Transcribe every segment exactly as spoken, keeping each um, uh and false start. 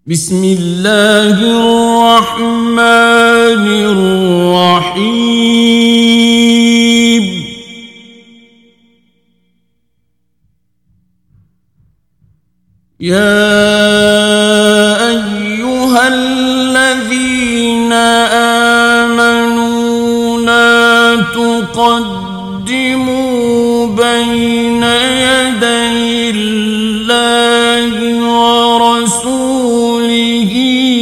بسم الله الرحمن الرحيم يا أيها الذين آمنوا لا تقدموا بين يدي الله ورسوله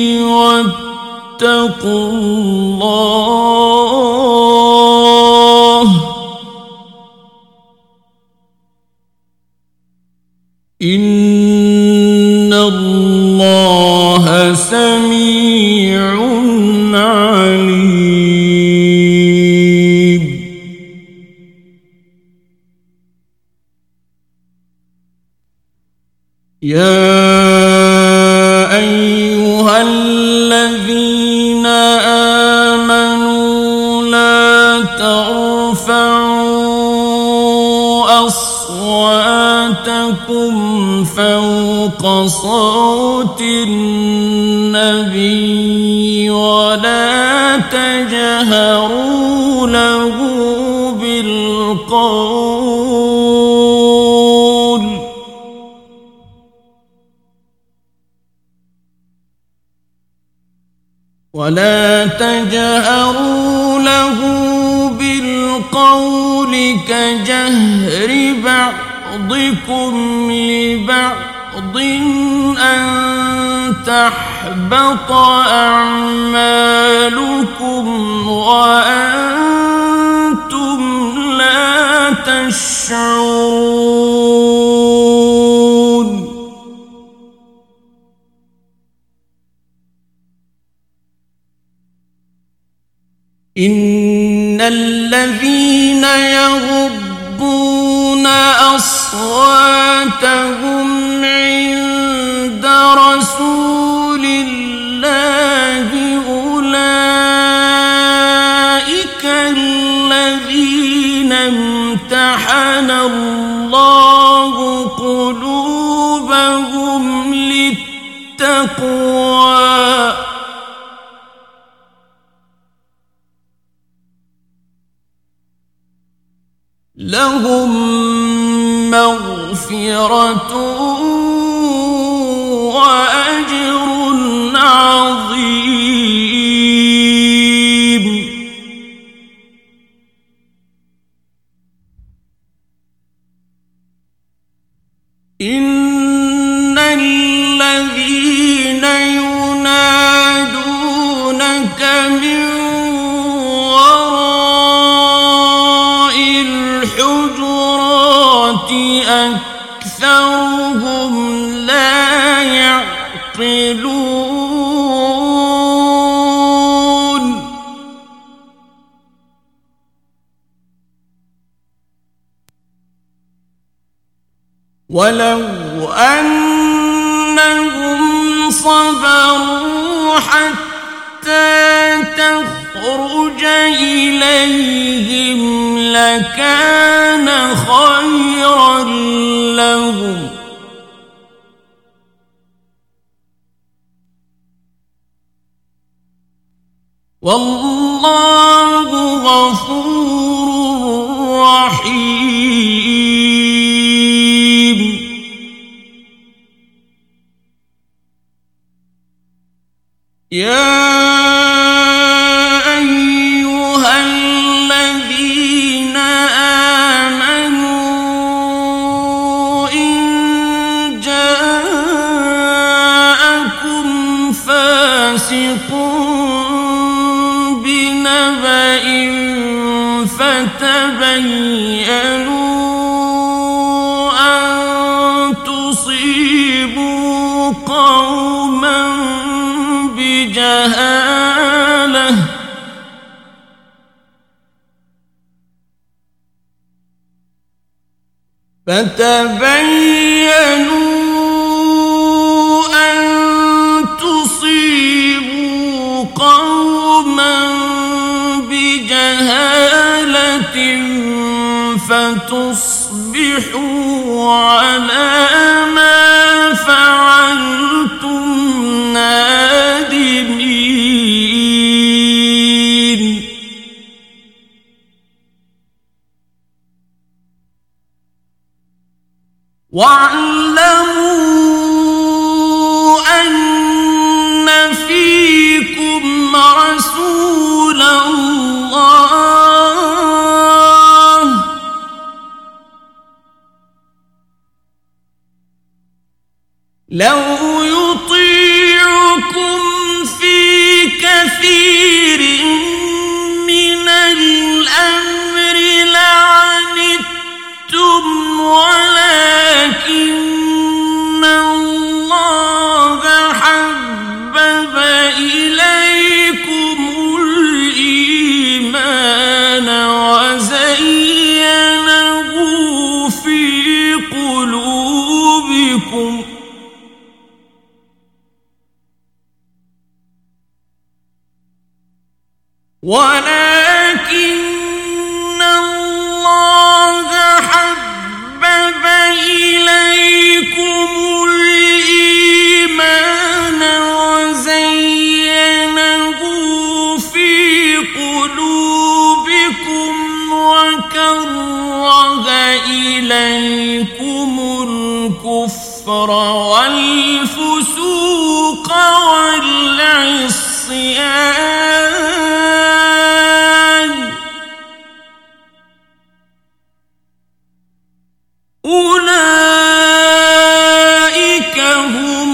واتقوا الله إن الله سميع عليم يا أيها الذين آمنوا لا ترفعوا أصواتكم فوق صوت النبي ولا تجهروا له بالقول ولا تجهروا له بالقول كجهر بعضكم لبعض أن تحبط أعمالكم وأنتم لا تشعرون إن الذين يغضون أصواتهم عند رسول الله أولئك الذين امتحن الله قلوبهم للتقوى لهم مغفرة وأجر عظيم إن الذين ينادونك من أكثرهم لا يعقلون ولو أنهم صبروا حتى تخرج إليهم لكان خيرا لهم والله غفور رحيم يا فتبينوا أن تصيبوا قوما بجهالة فتبينوا أن تصيبوا قوما بجهالة فتصبحوا على ما فعلتم ولكن الله حبب إليكم الإيمان وزينه في قلوبكم وكره إليكم الكفر والفسوق والعصيان أولئك هم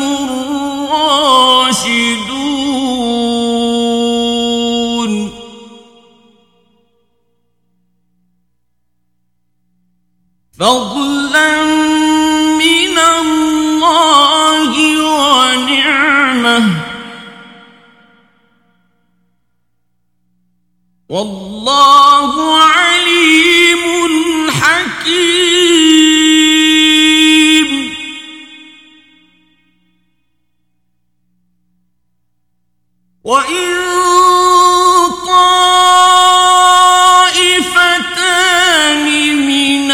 الراشدون فضلا من الله ونعمه والله عليم حكيم وإن طائفتان من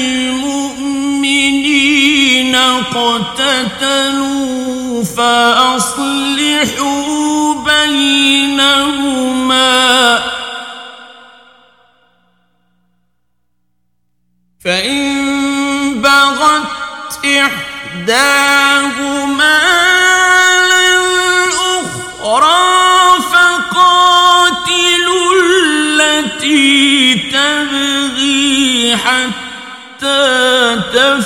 المؤمنين اقتتلوا فأصلحوا بينهما فإن بغت إحداهما على الأخرى فقاتلوا التي تبغي حتى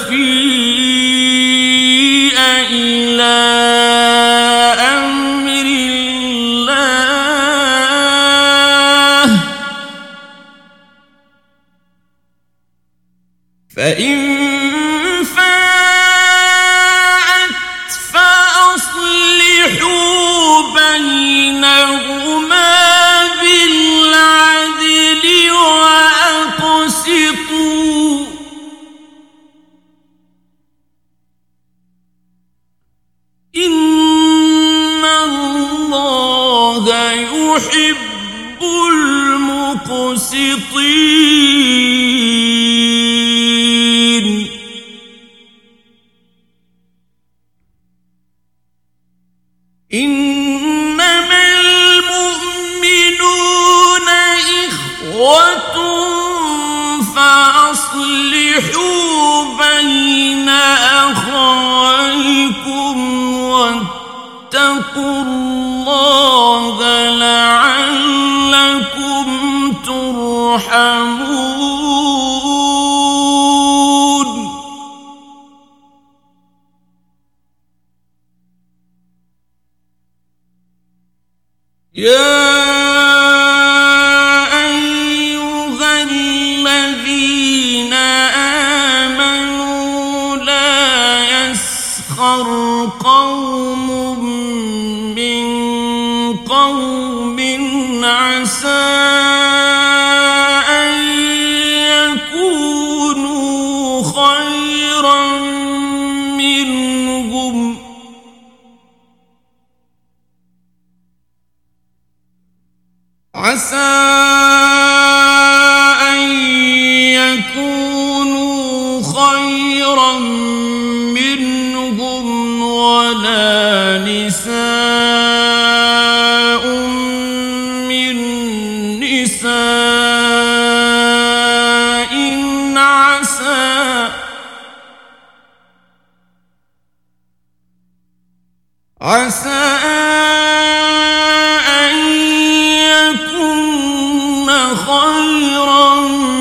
تفيء إلى أمر الله فإن فاءت فأصلحوا بينهما بالعدل وأقسطوا إن الله يحب المقسطين إنما المؤمنون إخوة فأصلحوا بين أخويكم واتقوا الله لعلكم ترحمون يا أيها الذين آمنوا لا يسخر قوم من قوم عسى أن يكونوا خيرا منهم عسى أن يكونوا خيرا منهم ولا نساء من نساء عسى عسى أن يكن خيرا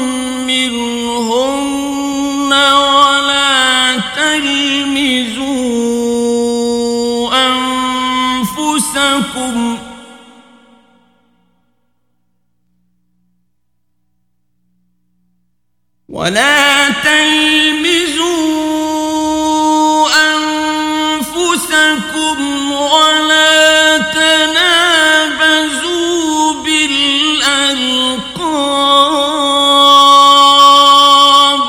منهن ولا تلمزوا أنفسكم ولا تلمزوا أنفسكم ولا تنابزوا بالألقاب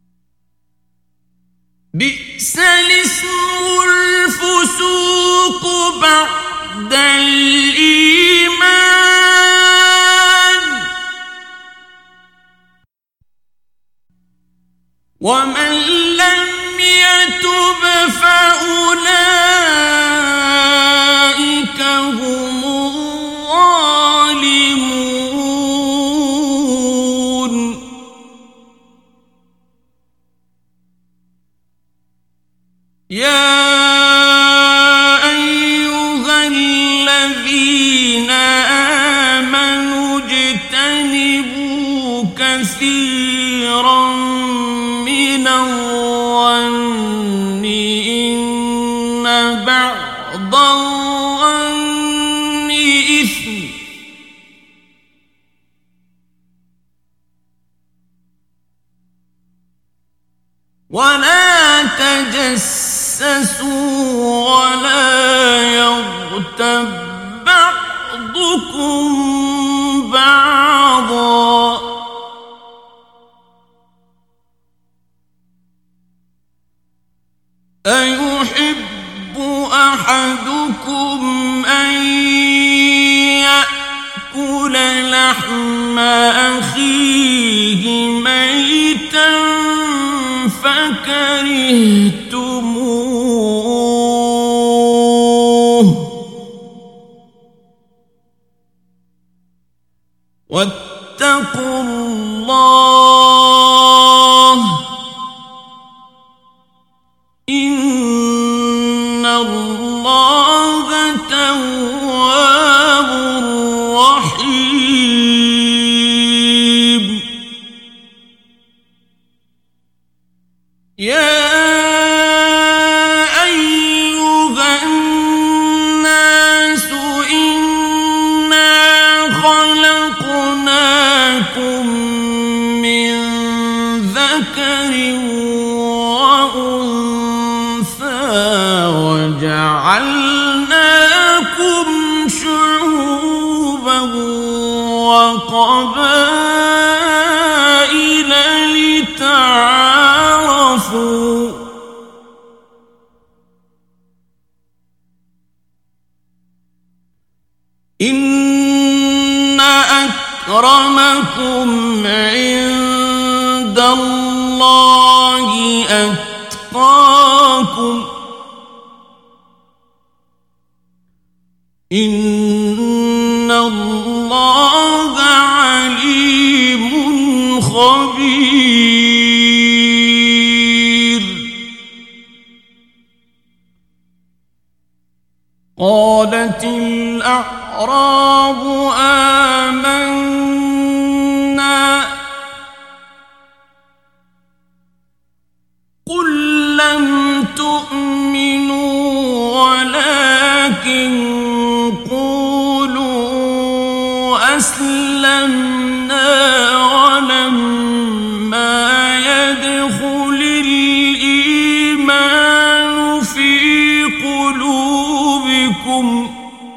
بئس الاسم الفسوق الإيمان ومن لم يتب فأولئك هم الظالمون يا أيها الذين آمنوا اجتنبوا كثيرا من الظن إن بعض الظن إثم ولا تجسسوا ولا يغتب بعضكم بعضا أيحب أحدكم أن يأكل لحم أخيه ميتا فكرهتموه واتقوا الله إن الله تواب رحيم يا أيها الناس إنا خلقناكم من ذكر وأنثى وجعلناكم شعوبا وقبائل لتعارفوا إن أكرمكم عند الله أتقاكم إن الله عليم خبير قالت الأعراب آمنا قل لم تؤمنوا ولكن قولوا أسلمنا ولما يدخل الإيمان في قلوبكم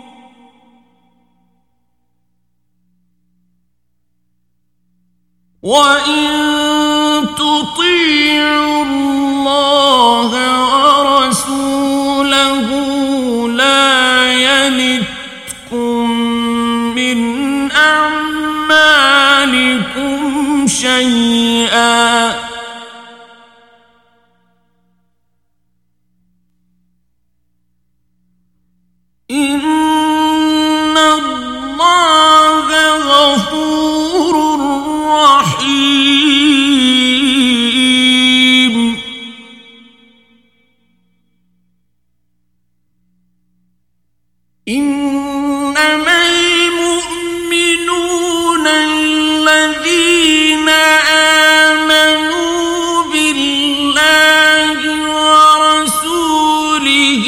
وإن تطيعوا الله ورسوله لا يلتكم من أعمالكم شيئا إن الله غفور رحيم إنما المؤمنون الذين آمنوا بالله ورسوله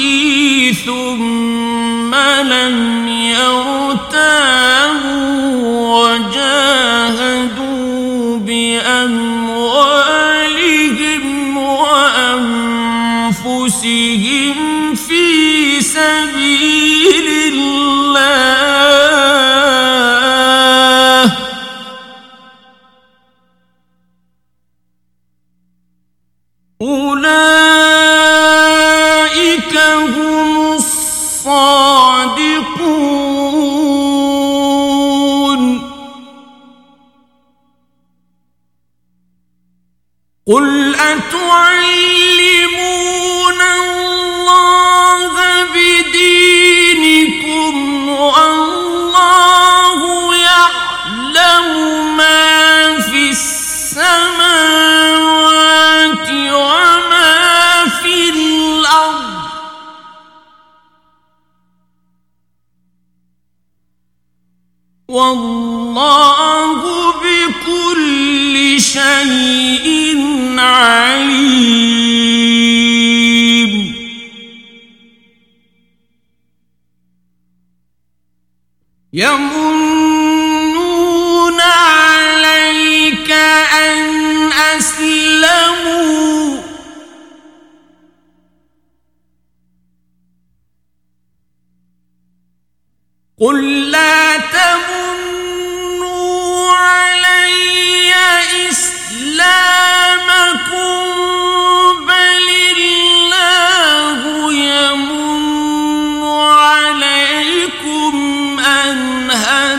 ثم لم يرتابوا وجاهدوا بأموالهم وأنفسهم في سبيل الله أولئك هم الصادقون والله بكل شيء عليم. يمنون عليك أن أسلموا قل لا تمنوا علي إسلامكم بل الله يمن عليكم أن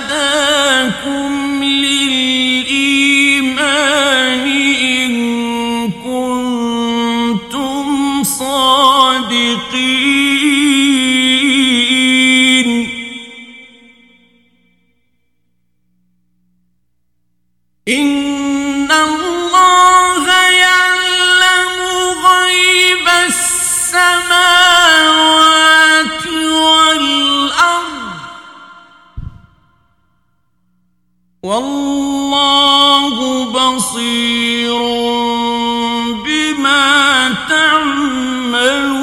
هداكم للإيمان إن كنتم صادقين. إن الله يعلم غيب السماوات والأرض والله بصير بما تعملون.